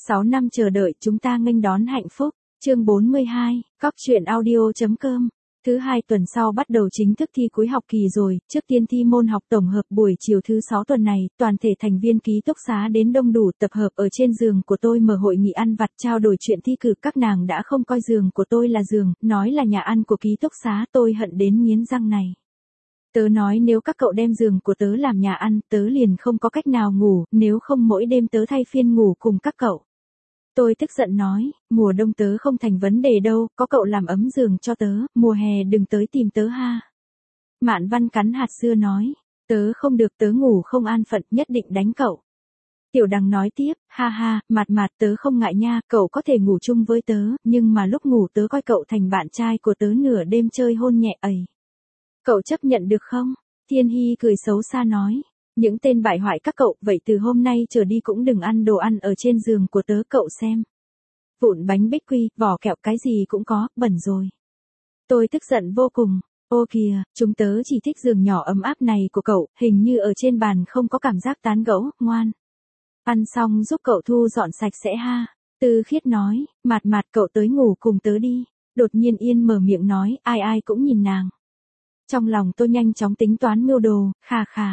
6 năm chờ đợi chúng ta nghênh đón hạnh phúc. Chương 42, cóc-truyện-audio.com. Thứ hai tuần sau bắt đầu chính thức thi cuối học kỳ rồi, trước tiên thi môn học tổng hợp buổi chiều thứ 6 tuần này, toàn thể thành viên ký túc xá đến đông đủ tập hợp ở trên giường của tôi mở hội nghị ăn vặt trao đổi chuyện thi cử. Các nàng đã không coi giường của tôi là giường, nói là nhà ăn của ký túc xá, tôi hận đến nghiến răng này. Tớ nói nếu các cậu đem giường của tớ làm nhà ăn, tớ liền không có cách nào ngủ, nếu không mỗi đêm tớ thay phiên ngủ cùng các cậu. Tôi tức giận nói, mùa đông tớ không thành vấn đề đâu, có cậu làm ấm giường cho tớ, mùa hè đừng tới tìm tớ ha. Mạn Văn cắn hạt dưa nói, tớ không được, tớ ngủ không an phận, nhất định đánh cậu. Tiểu Đằng nói tiếp, ha ha, Mạt tớ không ngại nha, cậu có thể ngủ chung với tớ, nhưng mà lúc ngủ tớ coi cậu thành bạn trai của tớ nửa đêm chơi hôn nhẹ ầy. Cậu chấp nhận được không? Thiên Hy cười xấu xa nói. Những tên bại hoại các cậu, vậy từ hôm nay trở đi cũng đừng ăn đồ ăn ở trên giường của tớ, cậu xem. Vụn bánh bích quy, vỏ kẹo cái gì cũng có, bẩn rồi. Tôi tức giận vô cùng. Ô kìa, chúng tớ chỉ thích giường nhỏ ấm áp này của cậu, hình như ở trên bàn không có cảm giác tán gẫu, ngoan. Ăn xong giúp cậu thu dọn sạch sẽ ha. Tư Khiết nói, Mạt cậu tới ngủ cùng tớ đi. Đột nhiên Yên mở miệng nói, ai cũng nhìn nàng. Trong lòng tôi nhanh chóng tính toán mưu đồ, khà.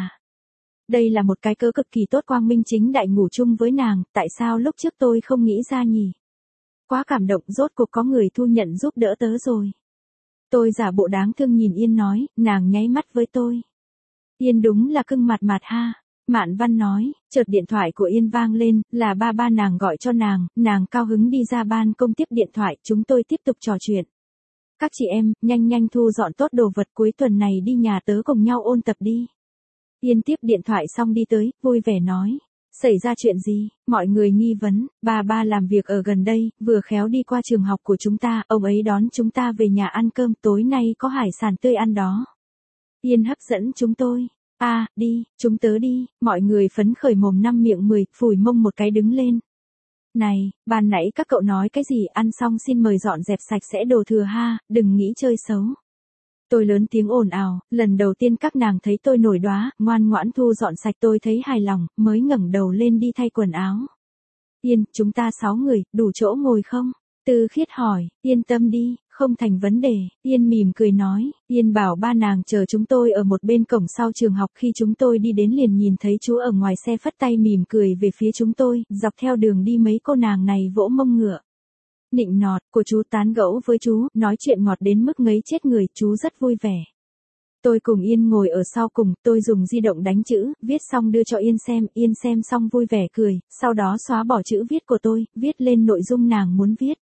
Đây là một cái cớ cực kỳ tốt, quang minh chính đại ngủ chung với nàng, tại sao lúc trước tôi không nghĩ ra nhỉ? Quá cảm động, rốt cuộc có người thu nhận giúp đỡ tớ rồi. Tôi giả bộ đáng thương nhìn Yên nói, nàng nháy mắt với tôi. Yên đúng là cưng Mạt ha. Mạn Văn nói, chợt điện thoại của Yên vang lên, là ba nàng gọi cho nàng cao hứng đi ra ban công tiếp điện thoại, chúng tôi tiếp tục trò chuyện. Các chị em, nhanh thu dọn tốt đồ vật, cuối tuần này đi nhà tớ cùng nhau ôn tập đi. Yên tiếp điện thoại xong đi tới, vui vẻ nói. Xảy ra chuyện gì? Mọi người nghi vấn, ba làm việc ở gần đây, vừa khéo đi qua trường học của chúng ta, ông ấy đón chúng ta về nhà ăn cơm, tối nay có hải sản tươi ăn đó. Yên hấp dẫn chúng tôi. Đi, chúng tớ đi, mọi người phấn khởi mồm năm miệng 10, phủi mông một cái đứng lên. Này, ban nãy các cậu nói cái gì, ăn xong xin mời dọn dẹp sạch sẽ đồ thừa ha, đừng nghĩ chơi xấu. Tôi lớn tiếng ồn ào, lần đầu tiên các nàng thấy tôi nổi đoá, ngoan ngoãn thu dọn sạch, tôi thấy hài lòng, mới ngẩng đầu lên đi thay quần áo. Yên, chúng ta 6 người, đủ chỗ ngồi không? Tư Khiết hỏi, yên tâm đi, không thành vấn đề. Yên mỉm cười nói, Yên bảo ba nàng chờ chúng tôi ở một bên cổng sau trường học, khi chúng tôi đi đến liền nhìn thấy chú ở ngoài xe phất tay mỉm cười về phía chúng tôi, dọc theo đường đi mấy cô nàng này vỗ mông ngựa. Nịnh nọt, của chú tán gẫu với chú, nói chuyện ngọt đến mức ngấy chết người, chú rất vui vẻ. Tôi cùng Yên ngồi ở sau cùng, tôi dùng di động đánh chữ, viết xong đưa cho Yên xem xong vui vẻ cười, sau đó xóa bỏ chữ viết của tôi, viết lên nội dung nàng muốn viết.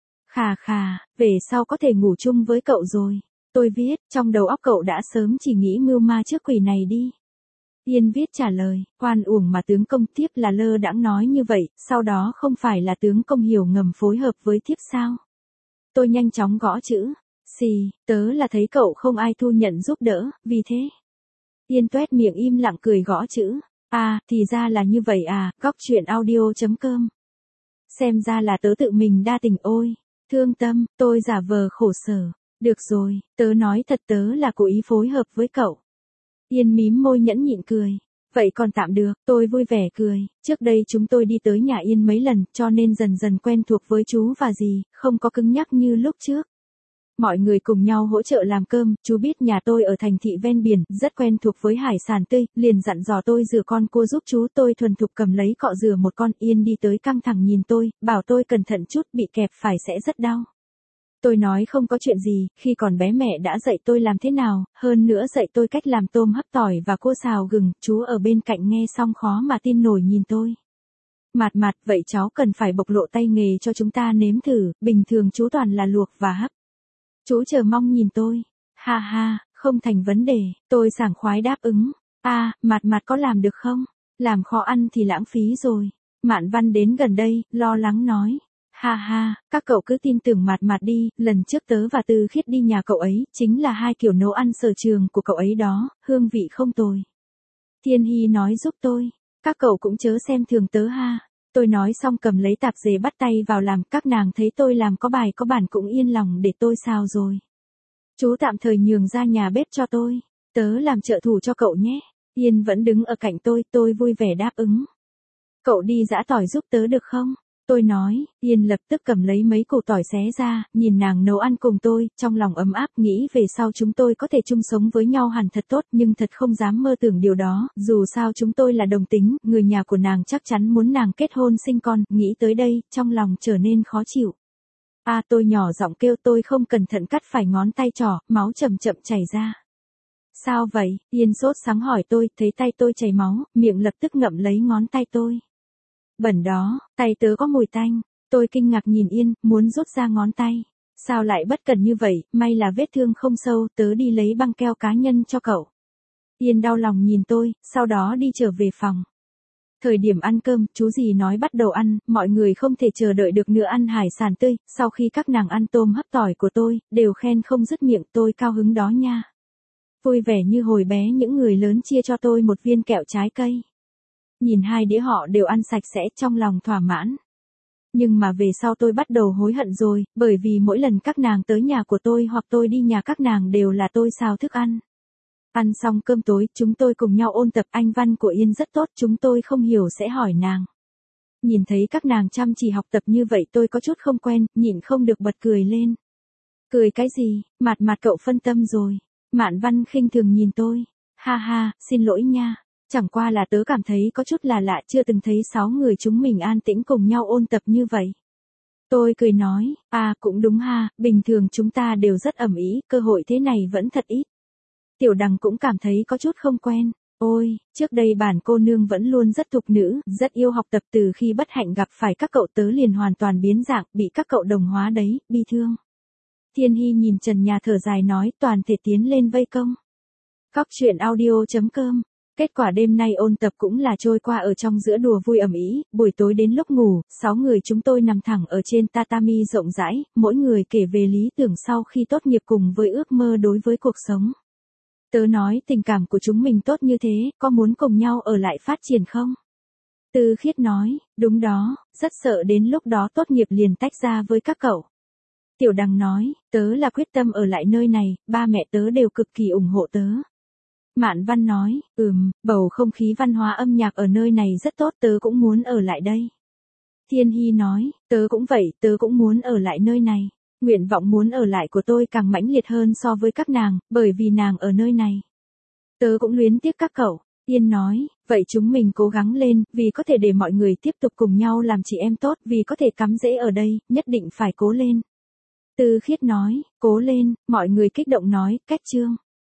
Khà, về sau có thể ngủ chung với cậu rồi. Tôi viết, trong đầu óc cậu đã sớm chỉ nghĩ mưu ma trước quỷ này đi. Yên viết trả lời, oan uổng mà tướng công, tiếp là lơ đãng nói như vậy, sau đó không phải là tướng công hiểu ngầm phối hợp với thiếp sao? Tôi nhanh chóng gõ chữ, tớ là thấy cậu không ai thu nhận giúp đỡ, vì thế. Yên toét miệng im lặng cười gõ chữ, thì ra là như vậy à, cóc-truyện-audio.com. Xem ra là tớ tự mình đa tình, ôi, thương tâm, tôi giả vờ khổ sở, được rồi, tớ nói thật, tớ là cố ý phối hợp với cậu. Yên mím môi nhẫn nhịn cười. Vậy còn tạm được, tôi vui vẻ cười. Trước đây chúng tôi đi tới nhà Yên mấy lần, cho nên dần dần quen thuộc với chú và dì, không có cứng nhắc như lúc trước. Mọi người cùng nhau hỗ trợ làm cơm, chú biết nhà tôi ở thành thị ven biển, rất quen thuộc với hải sản tươi, liền dặn dò tôi rửa con cua giúp chú, tôi thuần thục cầm lấy cọ rửa một con. Yên đi tới căng thẳng nhìn tôi, bảo tôi cẩn thận chút, bị kẹp phải sẽ rất đau. Tôi nói không có chuyện gì, khi còn bé mẹ đã dạy tôi làm thế nào, hơn nữa dạy tôi cách làm tôm hấp tỏi và cua xào gừng, chú ở bên cạnh nghe xong khó mà tin nổi nhìn tôi. Mạt, vậy cháu cần phải bộc lộ tay nghề cho chúng ta nếm thử, bình thường chú toàn là luộc và hấp. Chú chờ mong nhìn tôi. Ha, không thành vấn đề, tôi sảng khoái đáp ứng. Mạt có làm được không? Làm khó ăn thì lãng phí rồi. Mạn Văn đến gần đây, lo lắng nói. Ha, các cậu cứ tin tưởng Mạt đi, lần trước tớ và Tư Khiết đi nhà cậu ấy, chính là hai kiểu nấu ăn sở trường của cậu ấy đó, hương vị không tồi. Thiên Hy nói giúp tôi, các cậu cũng chớ xem thường tớ ha. Tôi nói xong cầm lấy tạp dề bắt tay vào làm, các nàng thấy tôi làm có bài có bản cũng yên lòng để tôi xào rồi. Chú tạm thời nhường ra nhà bếp cho tôi, tớ làm trợ thủ cho cậu nhé. Yên vẫn đứng ở cạnh tôi vui vẻ đáp ứng. Cậu đi giã tỏi giúp tớ được không? Tôi nói, Yên lập tức cầm lấy mấy củ tỏi xé ra, nhìn nàng nấu ăn cùng tôi, trong lòng ấm áp nghĩ về sau chúng tôi có thể chung sống với nhau hẳn thật tốt nhưng thật không dám mơ tưởng điều đó, dù sao chúng tôi là đồng tính, người nhà của nàng chắc chắn muốn nàng kết hôn sinh con, nghĩ tới đây, trong lòng trở nên khó chịu. Tôi nhỏ giọng kêu tôi không cẩn thận cắt phải ngón tay trỏ, máu chậm chậm chảy ra. Sao vậy? Yên sốt sắng hỏi tôi, thấy tay tôi chảy máu, miệng lập tức ngậm lấy ngón tay tôi. Bẩn đó, tay tớ có mùi tanh. Tôi kinh ngạc nhìn Yên, muốn rút ra ngón tay. Sao lại bất cẩn như vậy, may là vết thương không sâu, tớ đi lấy băng keo cá nhân cho cậu. Yên đau lòng nhìn tôi, sau đó đi trở về phòng. Thời điểm ăn cơm, chú dì nói bắt đầu ăn, mọi người không thể chờ đợi được nữa ăn hải sản tươi, sau khi các nàng ăn tôm hấp tỏi của tôi, đều khen không dứt miệng, tôi cao hứng đó nha. Vui vẻ như hồi bé những người lớn chia cho tôi một viên kẹo trái cây. Nhìn hai đĩa họ đều ăn sạch sẽ trong lòng thỏa mãn. Nhưng mà về sau tôi bắt đầu hối hận rồi, bởi vì mỗi lần các nàng tới nhà của tôi hoặc tôi đi nhà các nàng đều là tôi xào thức ăn. Ăn xong cơm tối, chúng tôi cùng nhau ôn tập, anh văn của Yên rất tốt, chúng tôi không hiểu sẽ hỏi nàng. Nhìn thấy các nàng chăm chỉ học tập như vậy tôi có chút không quen, nhịn không được bật cười lên. Cười cái gì, Mạt cậu phân tâm rồi. Mạn Văn khinh thường nhìn tôi. Ha ha, xin lỗi nha. Chẳng qua là tớ cảm thấy có chút là lạ, chưa từng thấy 6 người chúng mình an tĩnh cùng nhau ôn tập như vậy. Tôi cười nói, cũng đúng ha, bình thường chúng ta đều rất ầm ĩ, cơ hội thế này vẫn thật ít. Tiểu Đằng cũng cảm thấy có chút không quen. Ôi, trước đây bản cô nương vẫn luôn rất thục nữ, rất yêu học tập, từ khi bất hạnh gặp phải các cậu tớ liền hoàn toàn biến dạng, bị các cậu đồng hóa đấy, bi thương. Thiên Hy nhìn trần nhà thở dài nói, toàn thể tiến lên vây công. Cóc truyện audio.com. Kết quả đêm nay ôn tập cũng là trôi qua ở trong giữa đùa vui ầm ĩ, buổi tối đến lúc ngủ, 6 người chúng tôi nằm thẳng ở trên tatami rộng rãi, mỗi người kể về lý tưởng sau khi tốt nghiệp cùng với ước mơ đối với cuộc sống. Tớ nói tình cảm của chúng mình tốt như thế, có muốn cùng nhau ở lại phát triển không? Tư Khiết nói, đúng đó, rất sợ đến lúc đó tốt nghiệp liền tách ra với các cậu. Tiểu Đằng nói, tớ là quyết tâm ở lại nơi này, ba mẹ tớ đều cực kỳ ủng hộ tớ. Mạn Văn nói, bầu không khí văn hóa âm nhạc ở nơi này rất tốt, tớ cũng muốn ở lại đây. Thiên Hy nói, tớ cũng vậy, tớ cũng muốn ở lại nơi này. Nguyện vọng muốn ở lại của tôi càng mãnh liệt hơn so với các nàng, bởi vì nàng ở nơi này. Tớ cũng luyến tiếc các cậu. Yên nói, vậy chúng mình cố gắng lên, vì có thể để mọi người tiếp tục cùng nhau làm chị em tốt, vì có thể cắm rễ ở đây, nhất định phải cố lên. Tư Khiết nói, cố lên, mọi người kích động nói, cách chương.